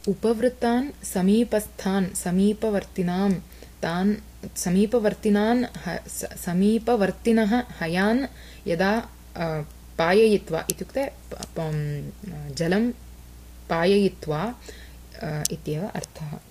उपवृत्तान् समीपस्थान् समीपवर्तिनः हयान् यदा पाययित्वा इत्युक्ते जलं पाययित्वा इत्येव अर्थः।